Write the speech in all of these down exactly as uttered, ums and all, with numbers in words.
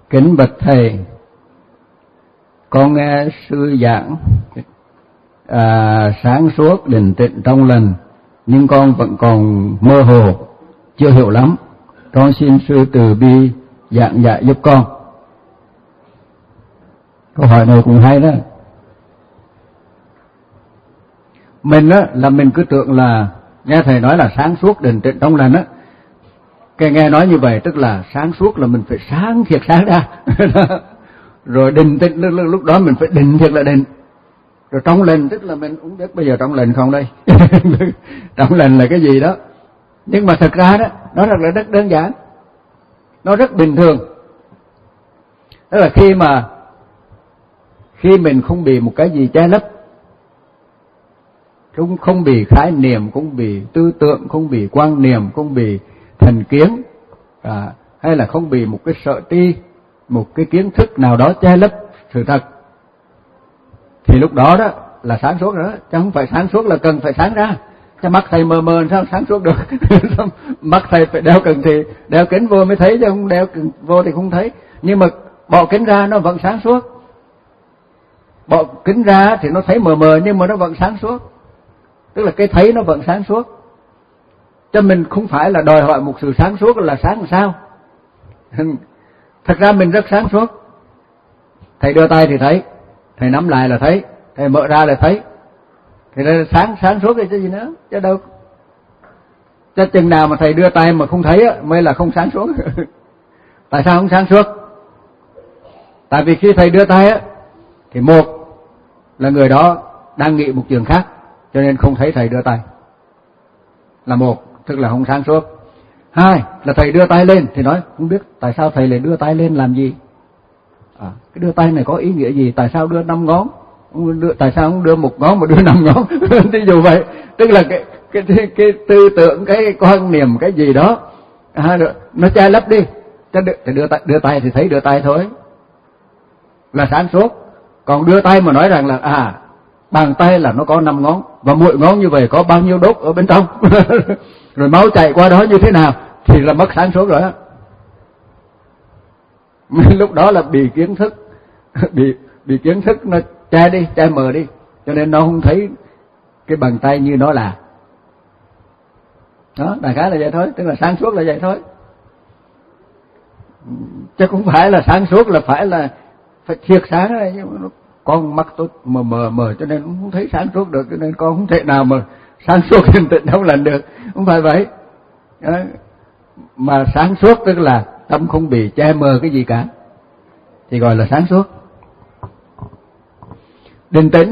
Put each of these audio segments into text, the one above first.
Kính bạch thầy, con nghe sư giảng à, sáng suốt định tĩnh trong lành, nhưng con vẫn còn mơ hồ, chưa hiểu lắm. Con xin sư từ bi giảng dạy giúp con. Câu hỏi này cũng hay đó. Mình á là mình cứ tưởng là nghe thầy nói là sáng suốt định tĩnh trong lành á, cái nghe nói như vậy tức là sáng suốt là mình phải sáng thiệt sáng ra. Rồi định tĩnh lúc đó mình phải định thiệt là định. Rồi trong lành tức là mình cũng biết bây giờ trong lành không đây. Trong lành là cái gì đó. Nhưng mà thật ra đó, nó rất là rất đơn giản. Nó rất bình thường. Tức là khi mà khi mình không bị một cái gì che lấp, cũng không bị khái niệm, không bị tư tưởng, không bị quan niệm, không bị thành kiến, à, hay là không bị một cái sợ tri, một cái kiến thức nào đó che lấp sự thật, thì lúc đó đó là sáng suốt rồi đó. Chứ không phải sáng suốt là cần phải sáng ra. Chứ mắt thầy mờ mờ sao sáng suốt được. Mắt thầy phải đeo cần thì đeo kính vô mới thấy, chứ không đeo kính vô thì không thấy. Nhưng mà bỏ kính ra nó vẫn sáng suốt. Bỏ kính ra thì nó thấy mờ mờ nhưng mà nó vẫn sáng suốt. Tức là cái thấy nó vẫn sáng suốt. Cho mình không phải là đòi hỏi một sự sáng suốt là sáng làm sao. Thật ra mình rất sáng suốt. Thầy đưa tay thì thấy, thầy nắm lại là thấy, thầy mở ra là thấy. Thì là sáng sáng suốt thì chứ gì nữa, chứ đâu. Chứ chừng nào mà thầy đưa tay mà không thấy á, mới là không sáng suốt. Tại sao không sáng suốt? Tại vì khi thầy đưa tay á, thì một là người đó đang nghĩ một chuyện khác, cho nên không thấy thầy đưa tay. Là một, tức là không sáng suốt. Hai là thầy đưa tay lên thì nói không biết tại sao thầy lại đưa tay lên làm gì. À, cái đưa tay này có ý nghĩa gì? Tại sao đưa năm ngón? Đưa, tại sao không đưa một ngón mà đưa năm ngón? Ví dụ vậy, tức là cái cái cái, cái tư tưởng, cái quan niệm, cái gì đó à, nó che lấp đi. Chứ đưa, đưa tay đưa tay thì thấy đưa tay thôi, là sáng suốt. Còn đưa tay mà nói rằng là à bàn tay là nó có năm ngón và mỗi ngón như vậy có bao nhiêu đốt ở bên trong, rồi máu chạy qua đó như thế nào, thì là mất sáng suốt rồi á. Lúc đó là bị kiến thức, bị bị kiến thức nó che đi, che mờ đi, cho nên nó không thấy cái bàn tay như nó là. Đó, đại khái là vậy thôi, tức là sáng suốt là vậy thôi. Chứ không phải là sáng suốt là phải là phải thiệt sáng đấy, nhưng mà nó, con mắt tôi mờ mờ mờ cho nên không thấy sáng suốt được, cho nên con không thể nào mà sáng suốt định tĩnh trong lành được, không phải vậy. Đó. Mà sáng suốt tức là tâm không bị che mờ cái gì cả, thì gọi là sáng suốt. Định tĩnh,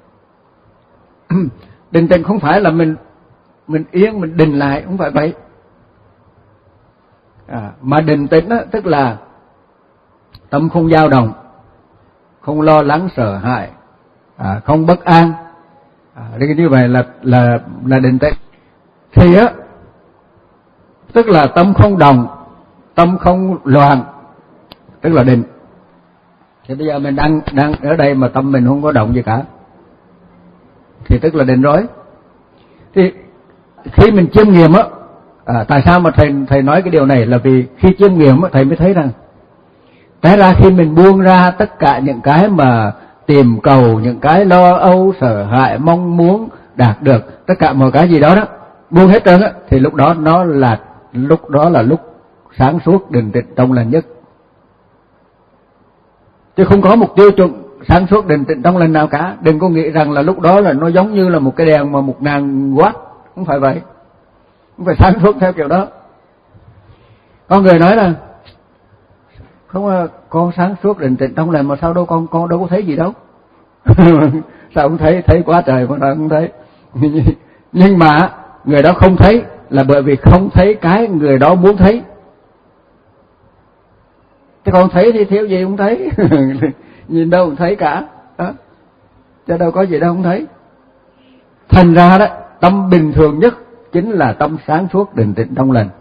định tĩnh không phải là mình mình yên, mình định lại, không phải vậy. À, mà định tĩnh đó, tức là tâm không dao động, không lo lắng sợ hãi, à, không bất an, à, như vậy là là là định tĩnh. Thì á, tức là tâm không động, tâm không loạn, tức là định. Thì bây giờ mình đang đang ở đây mà tâm mình không có động gì cả, thì tức là định rồi. Thì khi mình chiêm nghiệm á, à, tại sao mà thầy thầy nói cái điều này là vì khi chiêm nghiệm á, thầy mới thấy rằng té ra khi mình buông ra tất cả những cái mà tìm cầu, những cái lo âu, sợ hãi, mong muốn đạt được, tất cả mọi cái gì đó đó, buông hết trơn á, thì lúc đó nó là lúc đó là lúc sáng suốt định tĩnh trong lành nhất. Chứ không có một tiêu chuẩn sáng suốt định tĩnh trong lành nào cả. Đừng có nghĩ rằng là lúc đó là nó giống như là một cái đèn mà một ngàn watt, không phải vậy. Không phải sáng suốt theo kiểu đó. Có người nói là không, con sáng suốt định tĩnh trong lành mà sao đâu con con đâu có thấy gì đâu. Sao không thấy, thấy quá trời mà sao không thấy. Nhưng mà người đó không thấy là bởi vì không thấy cái người đó muốn thấy. Chứ còn thấy thì thiếu gì không thấy. Nhìn đâu không thấy cả đó. Chứ đâu có gì đâu không thấy. Thành ra đó, tâm bình thường nhất chính là tâm sáng suốt định tĩnh trong lành,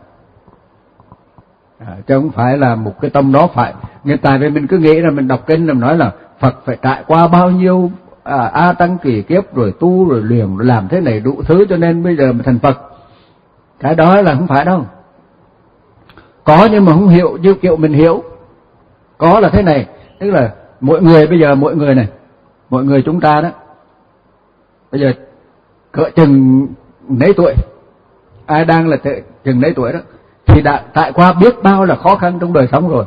à, chứ không phải là một cái tâm đó phải. Người tại vì mình cứ nghĩ là mình đọc kinh là mình nói là Phật phải trải qua bao nhiêu à, a tăng kỳ kiếp rồi tu rồi luyện rồi làm thế này đủ thứ cho nên bây giờ mình thành Phật. Cái đó là không phải đâu. Có nhưng mà không hiểu như kiểu mình hiểu. Có là thế này, tức là mỗi người bây giờ mỗi người này, mỗi người chúng ta đó, bây giờ cỡ chừng nấy tuổi, ai đang là chừng nấy tuổi đó, thì đã trải qua biết bao là khó khăn trong đời sống rồi.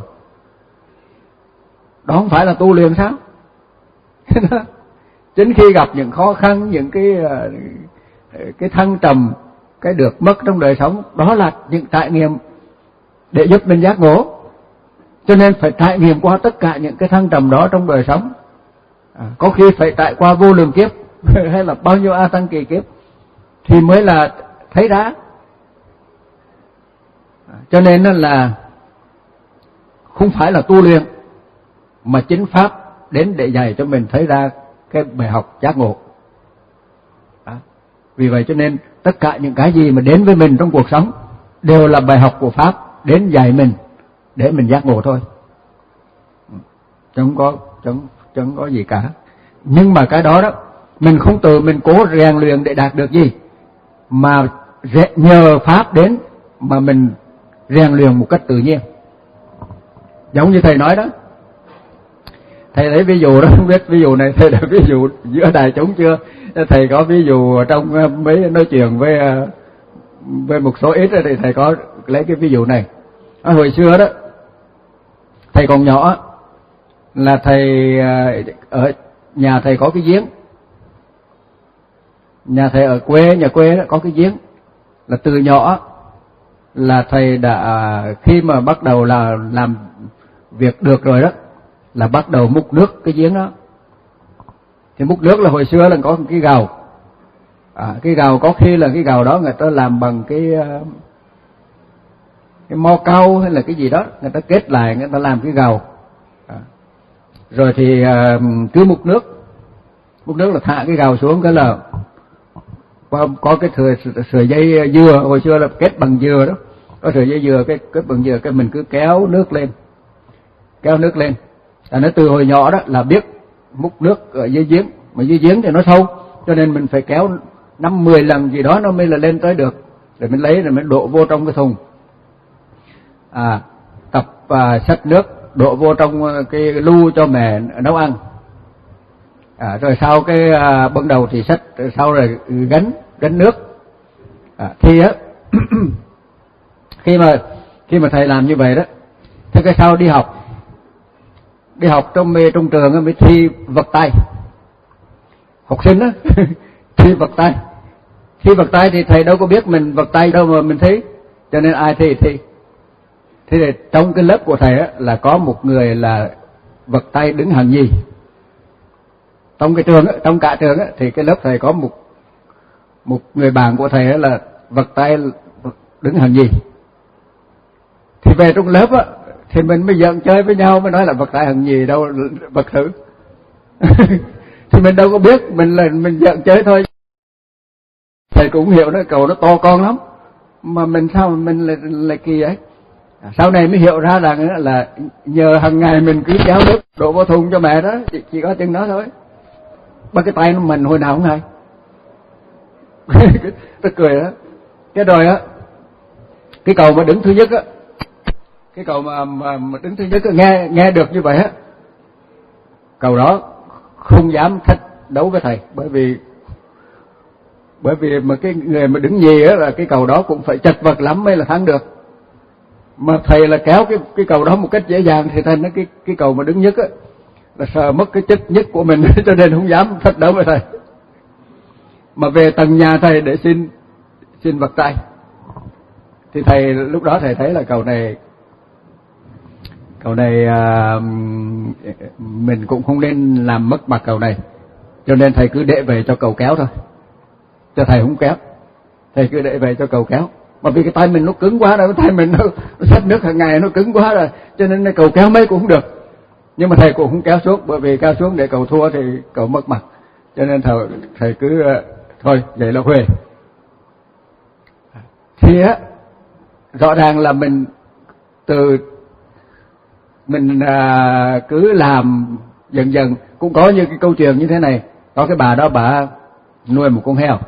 Đó không phải là tu luyện sao? Chính khi gặp những khó khăn, những cái cái thăng trầm, cái được mất trong đời sống, đó là những trải nghiệm để giúp mình giác ngộ. Cho nên phải trải nghiệm qua tất cả những cái thăng trầm đó trong đời sống. À, có khi phải trải qua vô lượng kiếp hay là bao nhiêu a tăng kỳ kiếp thì mới là thấy ra. À, cho nên là không phải là tu luyện, mà chính pháp đến để dạy cho mình thấy ra cái bài học giác ngộ. À, vì vậy cho nên tất cả những cái gì mà đến với mình trong cuộc sống đều là bài học của pháp đến dạy mình để mình giác ngộ thôi, chẳng có chẳng chẳng có gì cả. Nhưng mà cái đó đó mình không tự mình cố rèn luyện để đạt được gì, mà nhờ pháp đến mà mình rèn luyện một cách tự nhiên. Giống như thầy nói đó, thầy lấy ví dụ đó, không biết ví dụ này thầy đã ví dụ giữa đại chúng chưa? Thầy có ví dụ trong mấy nói chuyện với với một số ít thì thầy có lấy cái ví dụ này. À, hồi xưa đó thầy còn nhỏ là thầy ở nhà thầy có cái giếng, nhà thầy ở quê, nhà quê đó có cái giếng, là từ nhỏ là thầy đã khi mà bắt đầu là làm việc được rồi đó là bắt đầu múc nước cái giếng đó. Thì múc nước là hồi xưa là có một cái gào, à, cái gào có khi là cái gào đó người ta làm bằng cái cái mo cau hay là cái gì đó, người ta kết lại người ta làm cái gào. À, rồi thì uh, cứ múc nước, múc nước là thả cái gào xuống, cái là có, có cái sợi, sợi dây dừa, hồi xưa là kết bằng dừa đó, có sợi dây dừa, cái kết bằng dừa, cái mình cứ kéo nước lên, kéo nước lên. À, nó từ hồi nhỏ đó là biết múc nước ở dưới giếng, mà dưới giếng thì nó sâu, cho nên mình phải kéo năm mười lần gì đó nó mới là lên tới được, rồi mình lấy rồi mình đổ vô trong cái thùng. À, tập à, xách nước đổ vô trong cái lu cho mẹ nấu ăn. À, rồi sau cái à, ban đầu thì xách, sau rồi gánh gánh nước. À, thì á khi mà khi mà thầy làm như vậy đó, thế cái sau đi học, đi học trong trong trường mới thi vật tay, học sinh á thi vật tay, thi vật tay thì thầy đâu có biết mình vật tay đâu mà mình thi, cho nên ai thi thi. Thế thì trong cái lớp của thầy á, là có một người là vật tay đứng hàng nhì. Trong cái trường á, trong cả trường á, thì cái lớp thầy có một một người bạn của thầy á, là vật tay đứng hàng nhì. Thì về trong lớp á, thì mình mới giận chơi với nhau, mới nói là vật tay hàng nhì đâu, vật thử. Thì mình đâu có biết, mình là mình giận chơi thôi. Thầy cũng hiểu nó cầu nó to con lắm, mà mình sao mà mình lại, lại kỳ ấy. Sau này mới hiểu ra rằng là nhờ hàng ngày mình cứ kéo nước đổ vào thùng cho mẹ đó, chỉ, chỉ có chừng đó thôi. Ba cái tay mình hồi nào cũng hay. Tôi cười đó. Cái rồi á, cái cầu mà đứng thứ nhất á, cái cầu mà, mà, mà đứng thứ nhất á, nghe nghe được như vậy á, cầu đó không dám thách đấu với thầy, bởi vì bởi vì mà cái người mà đứng nhì á là cái cầu đó cũng phải chật vật lắm mới là thắng được. Mà thầy là kéo cái cái cầu đó một cách dễ dàng, thì thành cái cái cầu mà đứng nhất á là sợ mất cái chất nhất của mình cho nên không dám thách đấu với thầy. Mà về tầng nhà thầy để xin xin vật tay, thì thầy lúc đó thầy thấy là cầu này cầu này à, mình cũng không nên làm mất mặt cầu này, cho nên thầy cứ để về cho cầu kéo thôi, cho thầy không kéo, thầy cứ để về cho cầu kéo. Mà vì cái tay mình nó cứng quá rồi, cái tay mình nó, nó xách nước hàng ngày nó cứng quá rồi, cho nên cầu kéo mấy cũng không được. Nhưng mà thầy cũng không kéo xuống, bởi vì kéo xuống để cầu thua thì cầu mất mặt, cho nên thầy, thầy cứ thôi vậy là huề. Thì á, rõ ràng là mình từ mình à, cứ làm dần dần. Cũng có như cái câu chuyện như thế này, có cái bà đó bà nuôi một con heo,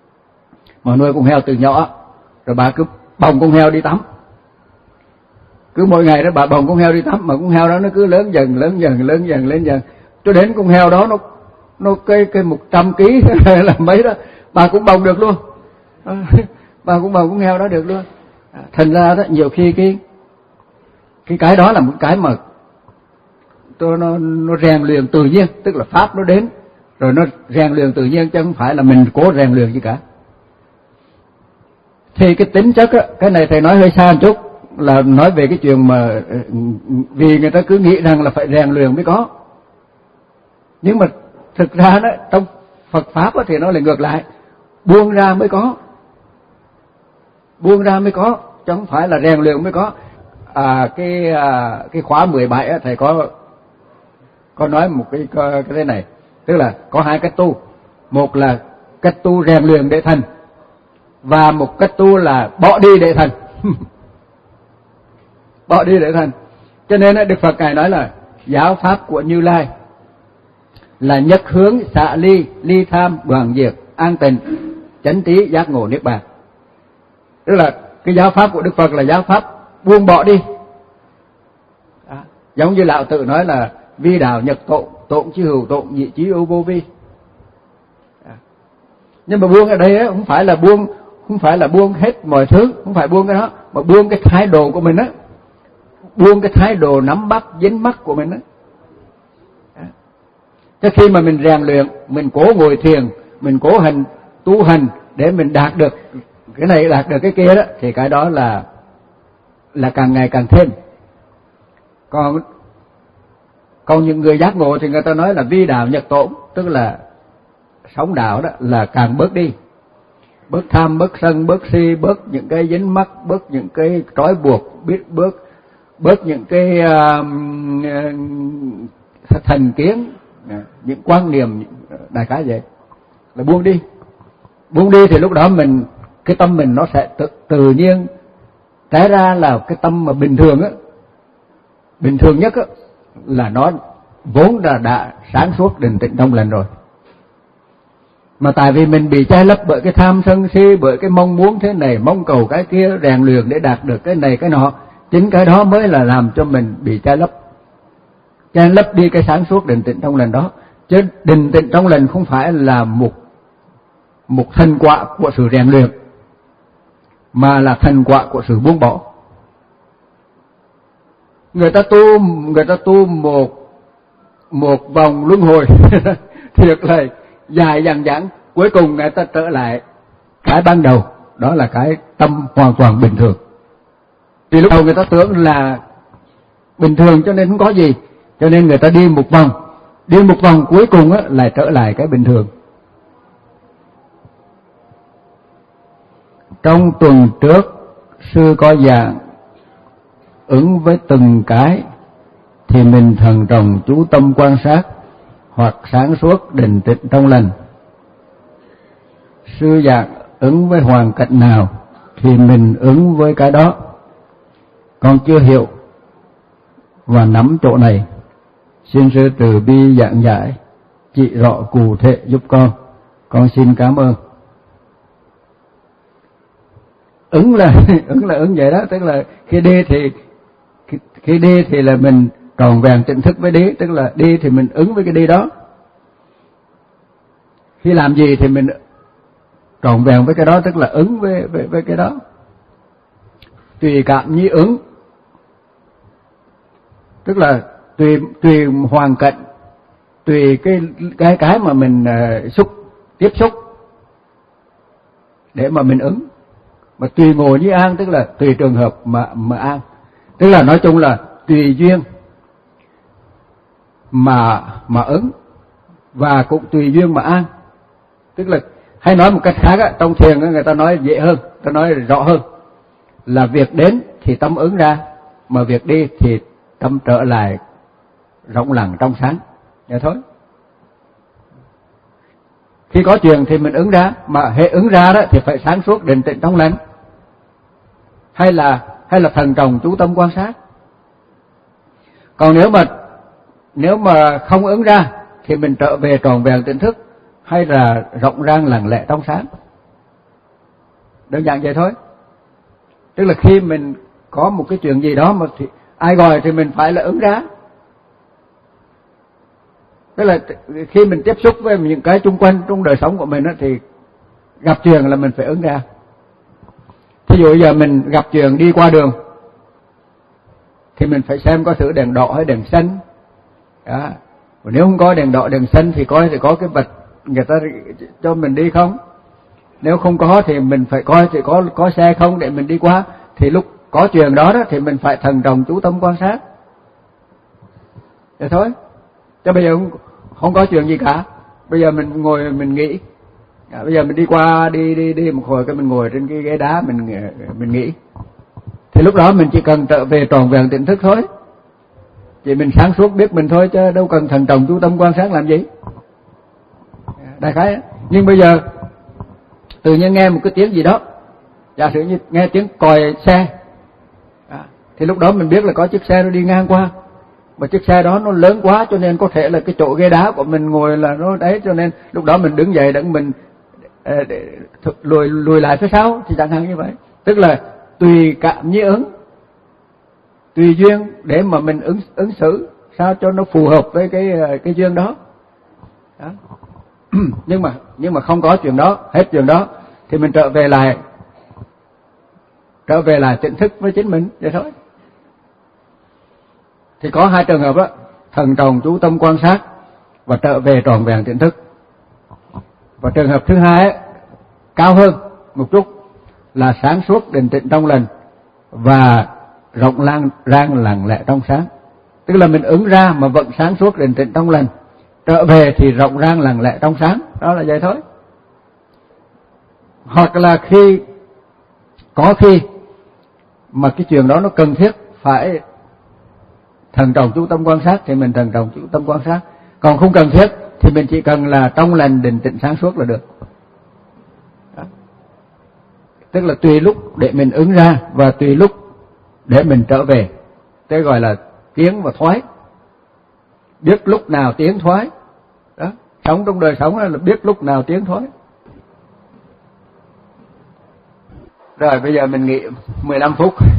mà nuôi con heo từ nhỏ, rồi bà cứ bồng con heo đi tắm, cứ cứ mỗi ngày đó bà bồng con heo đi tắm, mà con heo đó nó cứ lớn dần lớn dần lớn dần lên dần, cho đến con heo đó nó nó cây cây một trăm ký hay là mấy đó, bà cũng bồng được luôn. Bà cũng bồng con heo đó được luôn. Thành ra đó nhiều khi cái cái cái đó là một cái mà tôi nó nó rèn luyện tự nhiên, tức là pháp nó đến rồi nó rèn luyện tự nhiên, chứ không phải là mình cố rèn luyện gì cả. Thì cái tính chất á, cái này thầy nói hơi xa một chút, là nói về cái chuyện mà vì người ta cứ nghĩ rằng là phải rèn luyện mới có, nhưng mà thực ra đó trong Phật pháp á, thì nó lại ngược lại, buông ra mới có, buông ra mới có, chứ không phải là rèn luyện mới có. À, cái à, cái khóa mười bảy á, thầy có có nói một cái cái thế này, tức là có hai cách tu, một là cách tu rèn luyện để thành, và một cách tu là bỏ đi để thành. Bỏ đi để thành. Cho nên Đức Phật ngài nói là giáo pháp của Như Lai là nhất hướng xả ly, ly tham đoạn diệt, an tịnh, chánh trí, giác ngộ, niết bàn. Tức là cái giáo pháp của Đức Phật là giáo pháp buông bỏ đi. À, giống như Lão Tử nói là vi đạo nhật tộn, tộn chứ hữu tộn, nhị chí ưu vô vi. À, nhưng mà buông ở đây ấy, không phải là buông, không phải là buông hết mọi thứ, không phải buông cái đó, mà buông cái thái độ của mình á, buông cái thái độ nắm bắt dính mắc của mình á. Chứ khi mà mình rèn luyện, mình cố ngồi thiền, mình cố hành tu hành để mình đạt được cái này, đạt được cái kia đó, thì cái đó là là càng ngày càng thêm. Còn còn những người giác ngộ thì người ta nói là vi đạo nhật tổn, tức là sống đạo đó là càng bớt đi, bớt tham, bớt sân, bớt si, bớt những cái dính mắc, bớt những cái trói buộc, biết bớt bớt những cái uh, thành kiến, những quan niệm, đại khái vậy là buông đi. Buông đi thì lúc đó mình, cái tâm mình nó sẽ tự, tự nhiên té ra là cái tâm mà bình thường á, bình thường nhất á, là nó vốn là đã sáng suốt định tĩnh trong lành rồi. Mà tại vì mình bị che lấp bởi cái tham sân si, bởi cái mong muốn thế này, mong cầu cái kia, rèn luyện để đạt được cái này cái nọ, chính cái đó mới là làm cho mình bị che lấp, che lấp đi cái sáng suốt định tĩnh trong lành đó. Chứ định tĩnh trong lành không phải là một một thành quả của sự rèn luyện, mà là thành quả của sự buông bỏ. Người ta tu, người ta tu một một vòng luân hồi thiệt là dài dằng dẳng, cuối cùng người ta trở lại cái ban đầu, đó là cái tâm hoàn toàn bình thường. Vì lúc đầu người ta tưởng là bình thường cho nên không có gì, cho nên người ta đi một vòng, đi một vòng cuối cùng á lại trở lại cái bình thường. Trong tuần trước sư có giảng ứng với từng cái thì mình thần trọng chú tâm quan sát hoặc sáng suốt định tĩnh trong lành. Sư giảng ứng với hoàn cảnh nào thì mình ứng với cái đó. Con chưa hiểu và nắm chỗ này, xin sư từ bi giảng giải chỉ rõ cụ thể giúp con. Con xin cảm ơn. Ứng là ứng là ứng vậy đó, tức là khi đi thì khi đi thì là mình tròn vẹn tỉnh thức với đi, tức là đi thì mình ứng với cái đi đó. Khi làm gì thì mình tròn vẹn với cái đó, tức là ứng với với, với cái đó. Tùy cảm như ứng, tức là tùy tùy hoàn cảnh, tùy cái cái cái mà mình uh, xúc tiếp xúc để mà mình ứng. Mà tùy ngồi như an, tức là tùy trường hợp mà mà an, tức là nói chung là tùy duyên mà mà ứng, và cũng tùy duyên mà an. Tức là hay nói một cách khác á, trong thiền á, người ta nói dễ hơn, người ta nói rõ hơn, là việc đến thì tâm ứng ra, mà việc đi thì tâm trở lại rộng lặng trong sáng, vậy thôi. Khi có chuyện thì mình ứng ra, mà hệ ứng ra đó thì phải sáng suốt định tĩnh trong lành, hay là hay là thần trọng chú tâm quan sát. Còn nếu mà nếu mà không ứng ra thì mình trở về tròn vẹn tỉnh thức, hay là rộng rang lặng lẽ trong sáng. Đơn giản vậy thôi. Tức là khi mình có một cái chuyện gì đó mà thì ai gọi thì mình phải là ứng ra. Tức là khi mình tiếp xúc với những cái xung quanh trong đời sống của mình đó, thì gặp chuyện là mình phải ứng ra. Thí dụ giờ mình gặp chuyện đi qua đường thì mình phải xem có sự đèn đỏ hay đèn xanh. Đó. Nếu không có đèn đỏ đèn xanh thì coi thì có cái vật người ta cho mình đi không. Nếu không có thì mình phải coi thì có có xe không để mình đi qua. Thì lúc có chuyện đó đó thì mình phải thận trọng chú tâm quan sát. Thế thôi. Chứ bây giờ không, không có chuyện gì cả. Bây giờ mình ngồi mình nghĩ. À, bây giờ mình đi qua đi đi đi một hồi cái mình ngồi trên cái ghế đá mình mình nghĩ. Thì lúc đó mình chỉ cần trở về tròn vẹn tỉnh thức thôi. Chỉ mình sáng suốt biết mình thôi chứ đâu cần thận trọng chú tâm quan sát làm gì. Đại khái. Nhưng bây giờ tự nhiên nghe một cái tiếng gì đó, giả sử như nghe tiếng còi xe, à, thì lúc đó mình biết là có chiếc xe nó đi ngang qua. Mà chiếc xe đó nó lớn quá cho nên có thể là cái chỗ ghế đá của mình ngồi là nó đấy, cho nên lúc đó mình đứng dậy để mình để, để, lùi lùi lại phía sau thì chẳng hạn như vậy. Tức là tùy cảm như ứng, tùy duyên để mà mình ứng ứng xử sao cho nó phù hợp với cái cái duyên đó. Đó. nhưng mà nhưng mà không có chuyện đó, hết chuyện đó thì mình trở về lại trở về lại tỉnh thức với chính mình vậy thôi. Thì có hai trường hợp đó, thần trọng chú tâm quan sát và trở về tròn vẹn tỉnh thức. Và trường hợp thứ hai ấy, cao hơn một chút là sáng suốt định tĩnh trong lành và rộng lan rang lặng lẽ trong sáng. Tức là mình ứng ra mà vẫn sáng suốt định tĩnh trong lành, trở về thì rộng rang lặng lẽ trong sáng, đó là vậy thôi. Hoặc là khi có khi mà cái chuyện đó nó cần thiết phải thần trọng chú tâm quan sát thì mình thần trọng chú tâm quan sát, còn không cần thiết thì mình chỉ cần là trong lành định tĩnh sáng suốt là được. Đó. Tức là tùy lúc để mình ứng ra và tùy lúc để mình trở về. Thế gọi là tiến và thoái. Biết lúc nào tiến thoái. Đó, sống trong đời sống là biết lúc nào tiến thoái. Rồi bây giờ mình nghỉ mười lăm phút.